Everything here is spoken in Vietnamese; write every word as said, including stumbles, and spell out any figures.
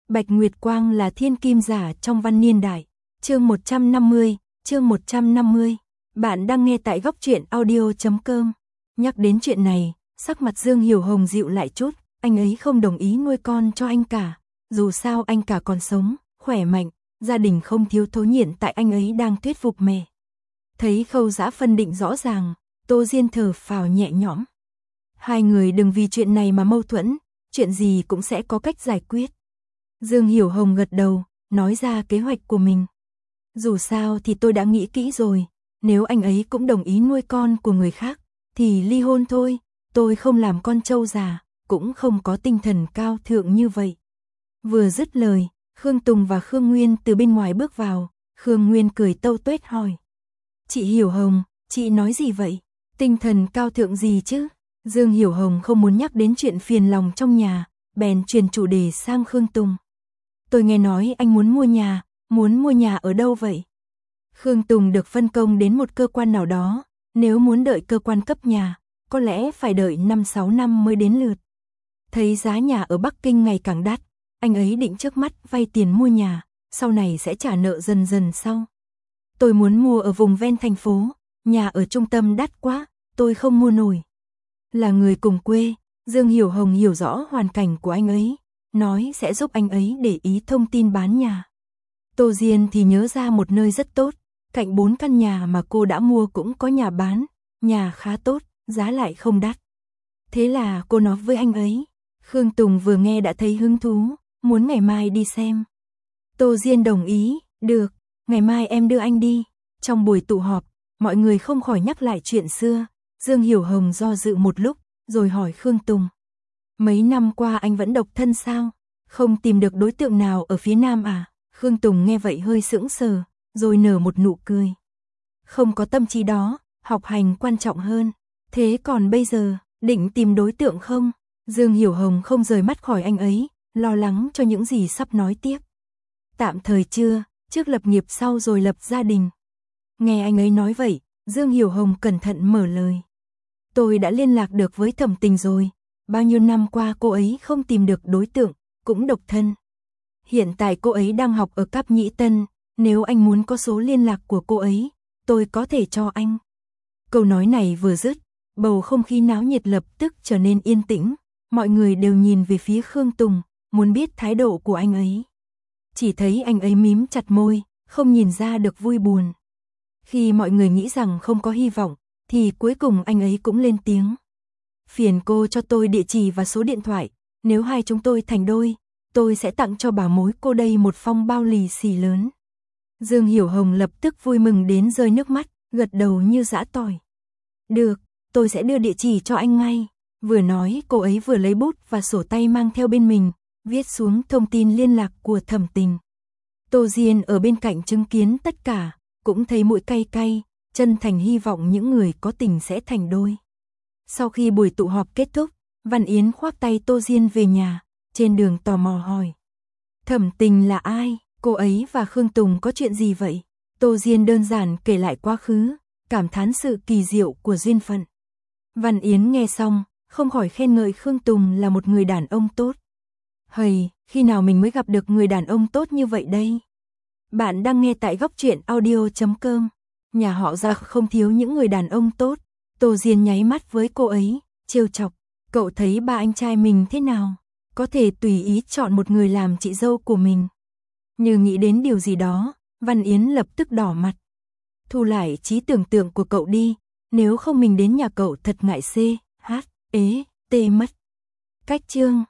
Bạch Nguyệt Quang là thiên kim giả trong văn niên đại. Chương một trăm năm mươi, chương một trăm năm mươi. Bạn đang nghe tại góc truyện audio chấm com. Nhắc đến chuyện này, sắc mặt Dương Hiểu Hồng dịu lại chút, anh ấy không đồng ý nuôi con cho anh cả. Dù sao anh cả còn sống, khỏe mạnh, gia đình không thiếu thốn nhiện tại anh ấy đang thuyết phục mẹ. Thấy Khâu Dã phân định rõ ràng, Tô Diên thở phào nhẹ nhõm. Hai người đừng vì chuyện này mà mâu thuẫn, chuyện gì cũng sẽ có cách giải quyết. Dương Hiểu Hồng gật đầu, nói ra kế hoạch của mình. Dù sao thì tôi đã nghĩ kỹ rồi, nếu anh ấy cũng đồng ý nuôi con của người khác, thì ly hôn thôi, tôi không làm con trâu già, cũng không có tinh thần cao thượng như vậy. Vừa dứt lời, Khương Tùng và Khương Nguyên từ bên ngoài bước vào, Khương Nguyên cười tâu tuét hỏi. Chị Hiểu Hồng, chị nói gì vậy? Tinh thần cao thượng gì chứ? Dương Hiểu Hồng không muốn nhắc đến chuyện phiền lòng trong nhà, bèn truyền chủ đề sang Khương Tùng. Tôi nghe nói anh muốn mua nhà, muốn mua nhà ở đâu vậy? Khương Tùng được phân công đến một cơ quan nào đó, nếu muốn đợi cơ quan cấp nhà, có lẽ phải đợi năm sáu năm mới đến lượt. Thấy giá nhà ở Bắc Kinh ngày càng đắt, anh ấy định trước mắt vay tiền mua nhà, sau này sẽ trả nợ dần dần sau. Tôi muốn mua ở vùng ven thành phố, nhà ở trung tâm đắt quá, tôi không mua nổi. Là người cùng quê, Dương Hiểu Hồng hiểu rõ hoàn cảnh của anh ấy, nói sẽ giúp anh ấy để ý thông tin bán nhà. Tô Diên thì nhớ ra một nơi rất tốt, cạnh bốn căn nhà mà cô đã mua cũng có nhà bán, nhà khá tốt, giá lại không đắt. Thế là cô nói với anh ấy. Khương Tùng vừa nghe đã thấy hứng thú, muốn ngày mai đi xem. Tô Diên đồng ý, được, ngày mai em đưa anh đi. Trong buổi tụ họp, mọi người không khỏi nhắc lại chuyện xưa. Dương Hiểu Hồng do dự một lúc, rồi hỏi Khương Tùng. Mấy năm qua anh vẫn độc thân sao? Không tìm được đối tượng nào ở phía Nam à? Khương Tùng nghe vậy hơi sững sờ, rồi nở một nụ cười. Không có tâm trí đó, học hành quan trọng hơn. Thế còn bây giờ, định tìm đối tượng không? Dương Hiểu Hồng không rời mắt khỏi anh ấy, lo lắng cho những gì sắp nói tiếp. Tạm thời chưa, trước lập nghiệp sau rồi lập gia đình. Nghe anh ấy nói vậy, Dương Hiểu Hồng cẩn thận mở lời. Tôi đã liên lạc được với Thẩm Tình rồi, bao nhiêu năm qua cô ấy không tìm được đối tượng, cũng độc thân. Hiện tại cô ấy đang học ở Cáp Nhĩ Tân, nếu anh muốn có số liên lạc của cô ấy, tôi có thể cho anh. Câu nói này vừa dứt, bầu không khí náo nhiệt lập tức trở nên yên tĩnh, mọi người đều nhìn về phía Khương Tùng, muốn biết thái độ của anh ấy. Chỉ thấy anh ấy mím chặt môi, không nhìn ra được vui buồn. Khi mọi người nghĩ rằng không có hy vọng, thì cuối cùng anh ấy cũng lên tiếng. Phiền cô cho tôi địa chỉ và số điện thoại, nếu hai chúng tôi thành đôi, tôi sẽ tặng cho bảo mối cô đây một phong bao lì xì lớn. Dương Hiểu Hồng lập tức vui mừng đến rơi nước mắt, gật đầu như giã tỏi. Được, tôi sẽ đưa địa chỉ cho anh ngay. Vừa nói cô ấy vừa lấy bút và sổ tay mang theo bên mình, viết xuống thông tin liên lạc của Thẩm Tình. Tô Diên ở bên cạnh chứng kiến tất cả, cũng thấy mũi cay cay, chân thành hy vọng những người có tình sẽ thành đôi. Sau khi buổi tụ họp kết thúc, Văn Yến khoác tay Tô Diên về nhà, trên đường tò mò hỏi. Thẩm Tình là ai? Cô ấy và Khương Tùng có chuyện gì vậy? Tô Diên đơn giản kể lại quá khứ, cảm thán sự kỳ diệu của duyên phận. Văn Yến nghe xong, không khỏi khen ngợi Khương Tùng là một người đàn ông tốt. Hầy, khi nào mình mới gặp được người đàn ông tốt như vậy đây? Bạn đang nghe tại góc truyện audio chấm com. Nhà họ Gia không thiếu những người đàn ông tốt. Tô Diên nháy mắt với cô ấy, trêu chọc. Cậu thấy ba anh trai mình thế nào? Có thể tùy ý chọn một người làm chị dâu của mình. Như nghĩ đến điều gì đó, Văn Yến lập tức đỏ mặt. Thu lại trí tưởng tượng của cậu đi, nếu không mình đến nhà cậu thật ngại xê, hát, ế, tê mất. Cách chương